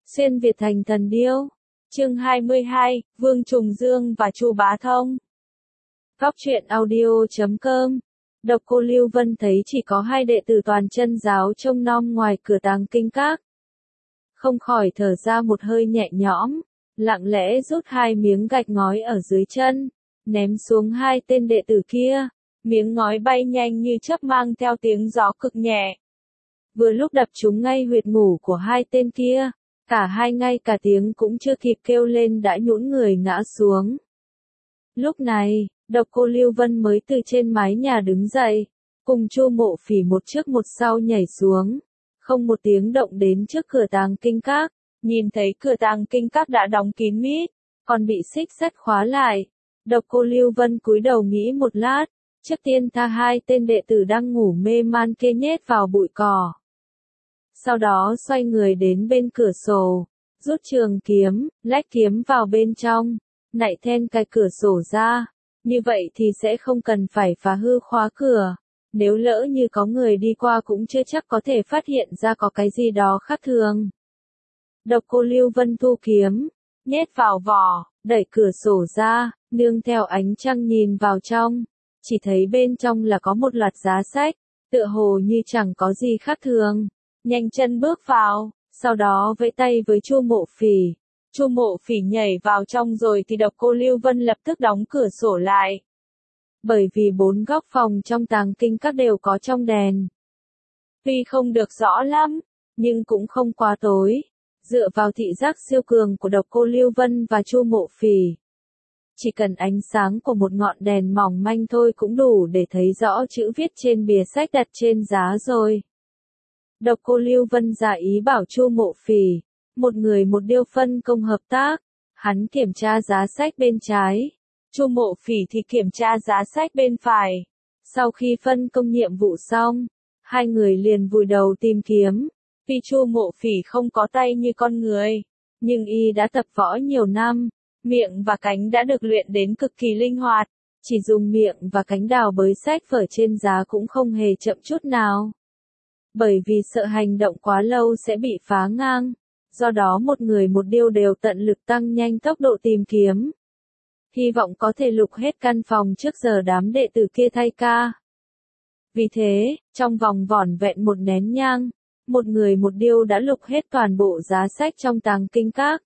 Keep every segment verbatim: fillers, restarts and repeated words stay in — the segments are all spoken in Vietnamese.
Xuyên Việt thành thần điêu. Chương hai mươi hai, Vương Trùng Dương và Chu Bá Thông. Góc truyện audio chấm com. Độc Cô Lưu Vân thấy chỉ có hai đệ tử toàn chân giáo trông nom ngoài cửa Tàng Kinh Các. Không khỏi thở ra một hơi nhẹ nhõm, lặng lẽ rút hai miếng gạch ngói ở dưới chân, ném xuống hai tên đệ tử kia. Miếng ngói bay nhanh như chớp mang theo tiếng gió cực nhẹ. Vừa lúc đập trúng ngay huyệt ngủ của hai tên kia, cả hai ngay cả tiếng cũng chưa kịp kêu lên đã nhũn người ngã xuống. Lúc này, Độc Cô Lưu Vân mới từ trên mái nhà đứng dậy, cùng Chu Mộ Phỉ một trước một sau nhảy xuống, không một tiếng động đến trước cửa Tàng Kinh Các, nhìn thấy cửa Tàng Kinh Các đã đóng kín mít, còn bị xích sắt khóa lại. Độc Cô Lưu Vân cúi đầu nghĩ một lát, trước tiên tha hai tên đệ tử đang ngủ mê man kia nhét vào bụi cỏ. Sau đó xoay người đến bên cửa sổ, rút trường kiếm, lách kiếm vào bên trong, nạy then cài cửa sổ ra. Như vậy thì sẽ không cần phải phá hư khóa cửa. Nếu lỡ như có người đi qua cũng chưa chắc có thể phát hiện ra có cái gì đó khác thường. Độc Cô Lưu Vân thu kiếm, nhét vào vỏ, đẩy cửa sổ ra, nương theo ánh trăng nhìn vào trong. Chỉ thấy bên trong là có một loạt giá sách, tựa hồ như chẳng có gì khác thường. Nhanh chân bước vào, sau đó vẫy tay với Chu Mộ Phỉ. Chu Mộ Phỉ nhảy vào trong rồi thì Độc Cô Lưu Vân lập tức đóng cửa sổ lại. Bởi vì bốn góc phòng trong Tàng Kinh Các đều có trong đèn. Tuy không được rõ lắm, nhưng cũng không quá tối. Dựa vào thị giác siêu cường của Độc Cô Lưu Vân và Chu Mộ Phỉ, chỉ cần ánh sáng của một ngọn đèn mỏng manh thôi cũng đủ để thấy rõ chữ viết trên bìa sách đặt trên giá rồi. Độc Cô Lưu Vân giả ý bảo Chu Mộ Phỉ, một người một điêu phân công hợp tác, hắn kiểm tra giá sách bên trái, Chu Mộ Phỉ thì kiểm tra giá sách bên phải. Sau khi phân công nhiệm vụ xong, hai người liền vùi đầu tìm kiếm. Vì Chu Mộ Phỉ không có tay như con người, nhưng y đã tập võ nhiều năm, miệng và cánh đã được luyện đến cực kỳ linh hoạt, chỉ dùng miệng và cánh đào bới sách vở trên giá cũng không hề chậm chút nào. Bởi vì sợ hành động quá lâu sẽ bị phá ngang, do đó một người một điêu đều tận lực tăng nhanh tốc độ tìm kiếm. Hy vọng có thể lục hết căn phòng trước giờ đám đệ tử kia thay ca. Vì thế, trong vòng vỏn vẹn một nén nhang, một người một điêu đã lục hết toàn bộ giá sách trong Tàng Kinh Các.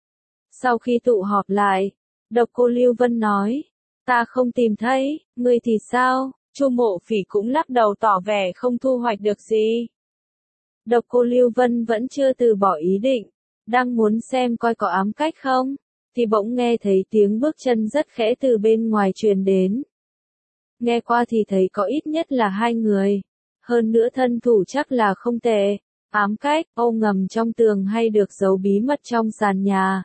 Sau khi tụ họp lại, Độc Cô Lưu Vân nói, ta không tìm thấy, ngươi thì sao? Chu Mộ Phỉ cũng lắc đầu tỏ vẻ không thu hoạch được gì. Độc Cô Lưu Vân vẫn chưa từ bỏ ý định, đang muốn xem coi có ám cách không, thì bỗng nghe thấy tiếng bước chân rất khẽ từ bên ngoài truyền đến. Nghe qua thì thấy có ít nhất là hai người, hơn nữa thân thủ chắc là không tệ. Ám cách, ô ngầm trong tường hay được giấu bí mật trong sàn nhà.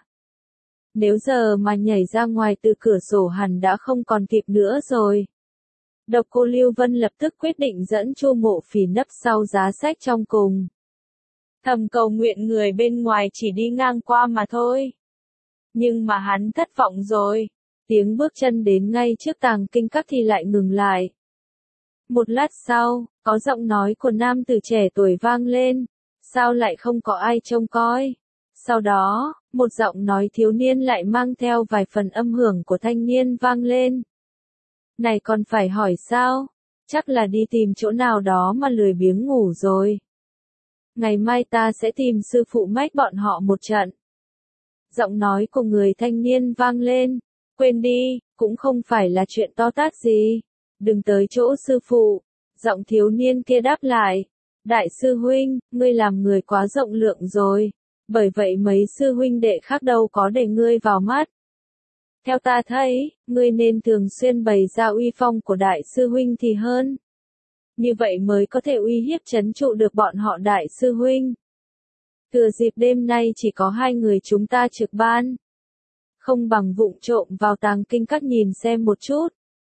Nếu giờ mà nhảy ra ngoài từ cửa sổ hẳn đã không còn kịp nữa rồi. Độc Cô Lưu Vân lập tức quyết định dẫn Chu Mộ Phỉ nấp sau giá sách trong cùng. Thầm cầu nguyện người bên ngoài chỉ đi ngang qua mà thôi. Nhưng mà hắn thất vọng rồi. Tiếng bước chân đến ngay trước Tàng Kinh Các thì lại ngừng lại. Một lát sau, có giọng nói của nam tử trẻ tuổi vang lên. Sao lại không có ai trông coi? Sau đó, một giọng nói thiếu niên lại mang theo vài phần âm hưởng của thanh niên vang lên. Này còn phải hỏi sao? Chắc là đi tìm chỗ nào đó mà lười biếng ngủ rồi. Ngày mai ta sẽ tìm sư phụ mách bọn họ một trận. Giọng nói của người thanh niên vang lên. Quên đi, cũng không phải là chuyện to tát gì. Đừng tới chỗ sư phụ. Giọng thiếu niên kia đáp lại. Đại sư huynh, ngươi làm người quá rộng lượng rồi. Bởi vậy mấy sư huynh đệ khác đâu có để ngươi vào mắt. Theo ta thấy, ngươi nên thường xuyên bày ra uy phong của đại sư huynh thì hơn. Như vậy mới có thể uy hiếp trấn trụ được bọn họ đại sư huynh. Thừa dịp đêm nay chỉ có hai người chúng ta trực ban. Không bằng vụng trộm vào Tàng Kinh Các nhìn xem một chút.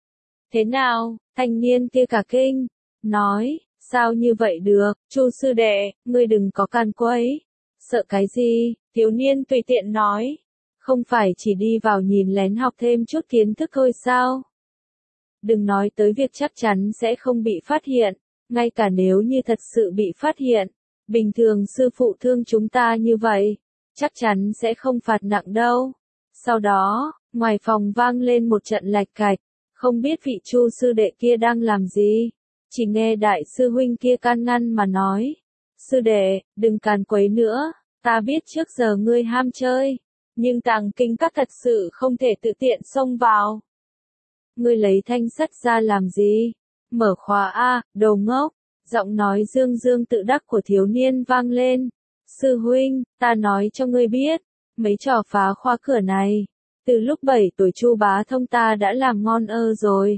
Thế nào, thanh niên kia cả kinh, nói, sao như vậy được, Chu sư đệ, ngươi đừng có can quấy. Sợ cái gì, thiếu niên tùy tiện nói. Không phải chỉ đi vào nhìn lén học thêm chút kiến thức thôi sao? Đừng nói tới việc chắc chắn sẽ không bị phát hiện, ngay cả nếu như thật sự bị phát hiện, bình thường sư phụ thương chúng ta như vậy, chắc chắn sẽ không phạt nặng đâu. Sau đó, ngoài phòng vang lên một trận lạch cạch, không biết vị Chu sư đệ kia đang làm gì. Chỉ nghe đại sư huynh kia can ngăn mà nói, sư đệ, đừng càn quấy nữa, ta biết trước giờ ngươi ham chơi, nhưng tàng kinh các thật sự không thể tự tiện xông vào. Ngươi lấy thanh sắt ra làm gì? Mở khóa a, đồ ngốc. Giọng nói dương dương tự đắc của thiếu niên vang lên. Sư huynh, ta nói cho ngươi biết, mấy trò phá khóa cửa này, từ lúc bảy tuổi Chu Bá Thông ta đã làm ngon ơ rồi.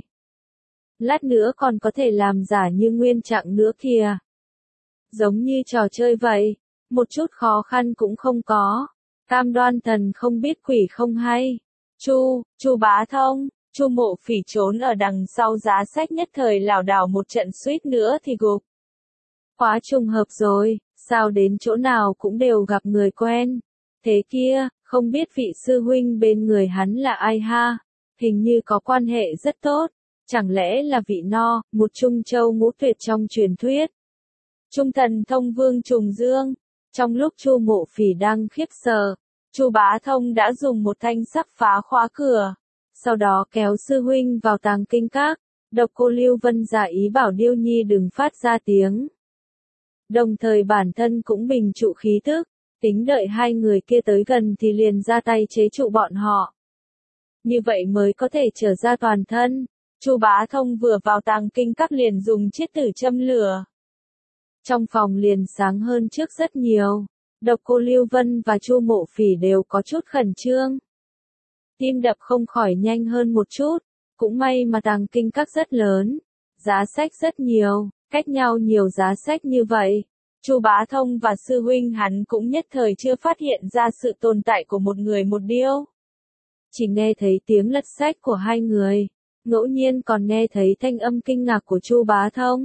Lát nữa còn có thể làm giả như nguyên trạng nữa kìa. Giống như trò chơi vậy, một chút khó khăn cũng không có. Cam đoan thần không biết quỷ không hay. Chu, Chu Bá Thông, Chu Mộ Phỉ trốn ở đằng sau giá sách nhất thời lảo đảo một trận suýt nữa thì gục. Quá trùng hợp rồi, sao đến chỗ nào cũng đều gặp người quen. Thế kia, không biết vị sư huynh bên người hắn là ai ha, hình như có quan hệ rất tốt, chẳng lẽ là vị no, một trung châu ngũ tuyệt trong truyền thuyết. Trung thần thông vương Trùng Dương. Trong lúc Chu Mộ Phỉ đang khiếp sợ, Chu Bá Thông đã dùng một thanh sắc phá khóa cửa, sau đó kéo sư huynh vào tàng kinh các. Độc Cô Lưu Vân giả ý bảo Điêu Nhi đừng phát ra tiếng, đồng thời bản thân cũng bình trụ khí tức, tính đợi hai người kia tới gần thì liền ra tay chế trụ bọn họ. Như vậy mới có thể trở ra toàn thân. Chu Bá Thông vừa vào tàng kinh các liền dùng chiết tử châm lửa. Trong phòng liền sáng hơn trước rất nhiều. Độc Cô Lưu Vân và Chu Mộ Phỉ đều có chút khẩn trương. Tim đập không khỏi nhanh hơn một chút. Cũng may mà tàng kinh các rất lớn, giá sách rất nhiều, cách nhau nhiều giá sách như vậy. Chu Bá Thông và sư huynh hắn cũng nhất thời chưa phát hiện ra sự tồn tại của một người một điêu. Chỉ nghe thấy tiếng lật sách của hai người, ngẫu nhiên còn nghe thấy thanh âm kinh ngạc của Chu Bá Thông.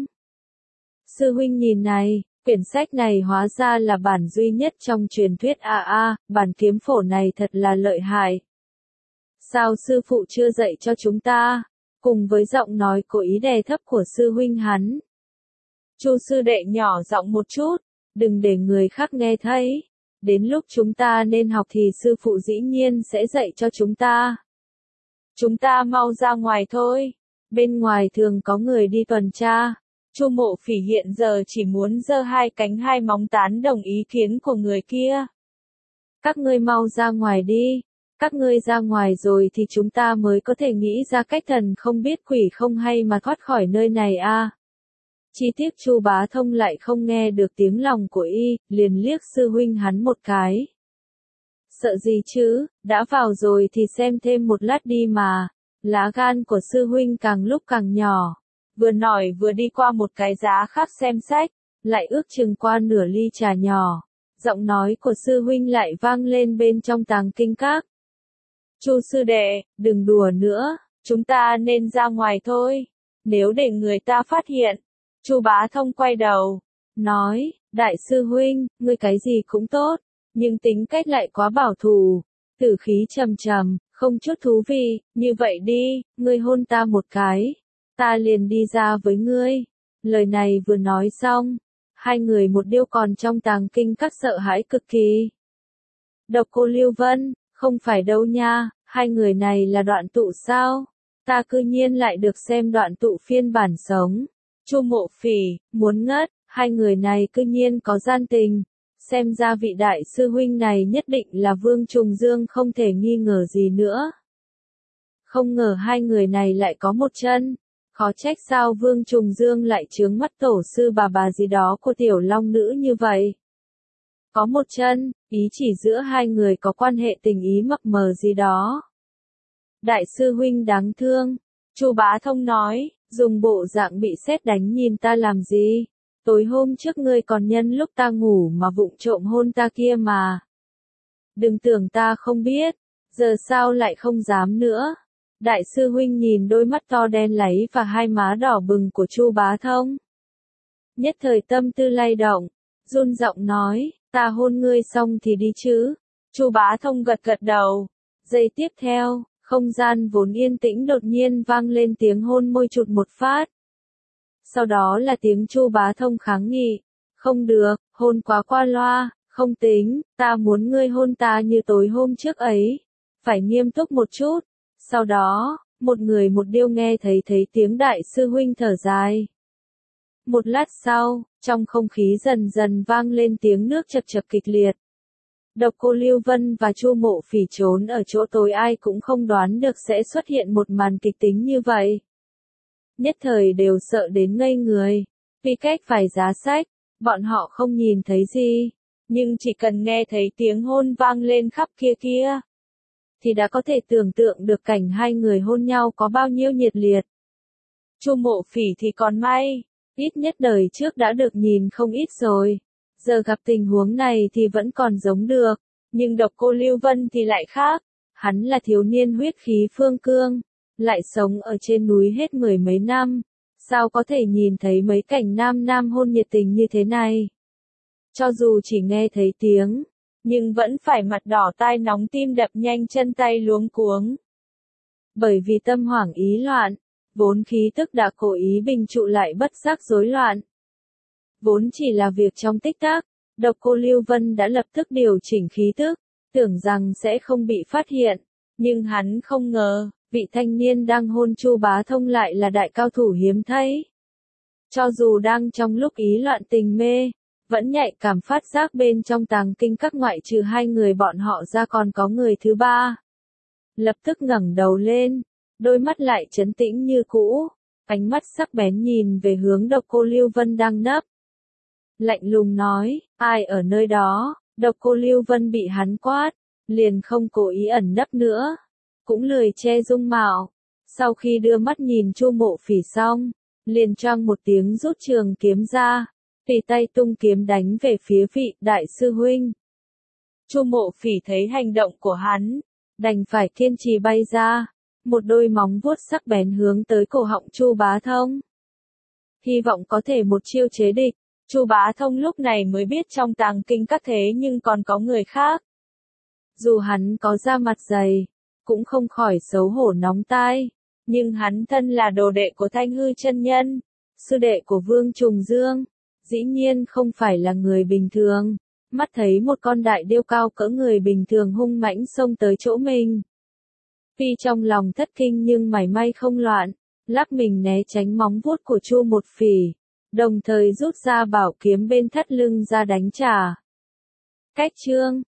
Sư huynh nhìn này, quyển sách này hóa ra là bản duy nhất trong truyền thuyết a a, bản kiếm phổ này thật là lợi hại. Sao sư phụ chưa dạy cho chúng ta? Cùng với giọng nói cố ý đè thấp của sư huynh hắn. Chu sư đệ nhỏ giọng một chút, đừng để người khác nghe thấy. Đến lúc chúng ta nên học thì sư phụ dĩ nhiên sẽ dạy cho chúng ta. Chúng ta mau ra ngoài thôi. Bên ngoài thường có người đi tuần tra. Chu Mộ Phỉ hiện giờ chỉ muốn giơ hai cánh hai móng tán đồng ý kiến của người kia. Các ngươi mau ra ngoài đi. Các ngươi ra ngoài rồi thì chúng ta mới có thể nghĩ ra cách thần không biết quỷ không hay mà thoát khỏi nơi này a. À. Chi tiết Chu Bá Thông lại không nghe được tiếng lòng của y, liền liếc sư huynh hắn một cái. Sợ gì chứ, đã vào rồi thì xem thêm một lát đi mà. Lá gan của sư huynh càng lúc càng nhỏ. Vừa nói vừa đi qua một cái giá khác xem sách, lại ước chừng qua nửa ly trà nhỏ. Giọng nói của sư huynh lại vang lên bên trong tàng kinh các. Chu sư đệ, đừng đùa nữa, chúng ta nên ra ngoài thôi. Nếu để người ta phát hiện. Chu Bá Thông quay đầu, nói, đại sư huynh, ngươi cái gì cũng tốt, nhưng tính cách lại quá bảo thủ, tử khí trầm trầm, không chút thú vị, như vậy đi, ngươi hôn ta một cái, ta liền đi ra với ngươi. Lời này vừa nói xong, hai người một điêu còn trong tàng kinh các sợ hãi cực kỳ. Độc Cô Lưu Vân, không phải đâu nha, hai người này là đoạn tụ sao? Ta cư nhiên lại được xem đoạn tụ phiên bản sống. Chu Mộ Phỉ, muốn ngất, hai người này cư nhiên có gian tình. Xem ra vị đại sư huynh này nhất định là Vương Trùng Dương không thể nghi ngờ gì nữa. Không ngờ hai người này lại có một chân. Khó trách sao Vương Trùng Dương lại chướng mắt tổ sư bà bà gì đó của tiểu long nữ như vậy. Có một chân, ý chỉ giữa hai người có quan hệ tình ý mập mờ gì đó. Đại sư huynh đáng thương, Chu Bá Thông nói, dùng bộ dạng bị sét đánh nhìn ta làm gì? Tối hôm trước ngươi còn nhân lúc ta ngủ mà vụng trộm hôn ta kia mà. Đừng tưởng ta không biết, giờ sao lại không dám nữa. Đại sư huynh nhìn đôi mắt to đen láy và hai má đỏ bừng của Chu Bá Thông. Nhất thời tâm tư lay động, run giọng nói, ta hôn ngươi xong thì đi chứ. Chu Bá Thông gật gật đầu. Giây tiếp theo, không gian vốn yên tĩnh đột nhiên vang lên tiếng hôn môi chụt một phát. Sau đó là tiếng Chu Bá Thông kháng nghị, không được, hôn quá qua loa, Không tính, ta muốn ngươi hôn ta như tối hôm trước ấy. Phải nghiêm túc một chút. Sau đó, một người một điêu nghe thấy thấy tiếng đại sư huynh thở dài. Một lát sau, trong không khí dần dần vang lên tiếng nước chập chập kịch liệt. Độc Cô Lưu Vân và Chu Mộ Phỉ trốn ở chỗ tối ai cũng không đoán được sẽ xuất hiện một màn kịch tính như vậy. Nhất thời đều sợ đến ngây người. Vì cách phải giá sách, bọn họ không nhìn thấy gì, nhưng chỉ cần nghe thấy tiếng hôn vang lên khắp kia kia, thì đã có thể tưởng tượng được cảnh hai người hôn nhau có bao nhiêu nhiệt liệt. Chu Mộ Phỉ thì còn may, ít nhất đời trước đã được nhìn không ít rồi. Giờ gặp tình huống này thì vẫn còn giống được, nhưng Độc Cô Lưu Vân thì lại khác. Hắn là thiếu niên huyết khí phương cương, lại sống ở trên núi hết mười mấy năm, sao có thể nhìn thấy mấy cảnh nam nam hôn nhiệt tình như thế này. Cho dù chỉ nghe thấy tiếng, nhưng vẫn phải mặt đỏ tai nóng tim đập nhanh chân tay luống cuống. Bởi vì tâm hoảng ý loạn, vốn khí tức đã cố ý bình trụ lại bất giác rối loạn. Vốn chỉ là việc trong tích tắc, Độc Cô Lưu Vân đã lập tức điều chỉnh khí tức, tưởng rằng sẽ không bị phát hiện, nhưng hắn không ngờ, vị thanh niên đang hôn Chu Bá Thông lại là đại cao thủ hiếm thấy. Cho dù đang trong lúc ý loạn tình mê, vẫn nhạy cảm phát giác bên trong tàng kinh các ngoại trừ hai người bọn họ ra còn có người thứ ba. Lập tức ngẩng đầu lên, đôi mắt lại trấn tĩnh như cũ, ánh mắt sắc bén nhìn về hướng Độc Cô Lưu Vân đang nấp. Lạnh lùng nói, ai ở nơi đó? Độc Cô Lưu Vân bị hắn quát, liền không cố ý ẩn nấp nữa, cũng lười che dung mạo. Sau khi đưa mắt nhìn Chu Mộ Phỉ xong, liền choang một tiếng rút trường kiếm ra, tùy tay tung kiếm đánh về phía vị đại sư huynh. Chu Mộ Phỉ thấy hành động của hắn, đành phải kiên trì bay ra, một đôi móng vuốt sắc bén hướng tới cổ họng Chu Bá Thông. Hy vọng có thể một chiêu chế địch. Chu Bá Thông lúc này mới biết trong tàng kinh các thế nhưng còn có người khác. Dù hắn có da mặt dày, cũng không khỏi xấu hổ nóng tai, nhưng hắn thân là đồ đệ của Thanh Hư chân nhân, sư đệ của Vương Trùng Dương, dĩ nhiên không phải là người bình thường. Mắt thấy một con đại điêu cao cỡ người bình thường hung mãnh xông tới chỗ mình. Tuy trong lòng thất kinh nhưng mảy may không loạn, lắc mình né tránh móng vuốt của Chu Một Phỉ, đồng thời rút ra bảo kiếm bên thắt lưng ra đánh trả. Cách chương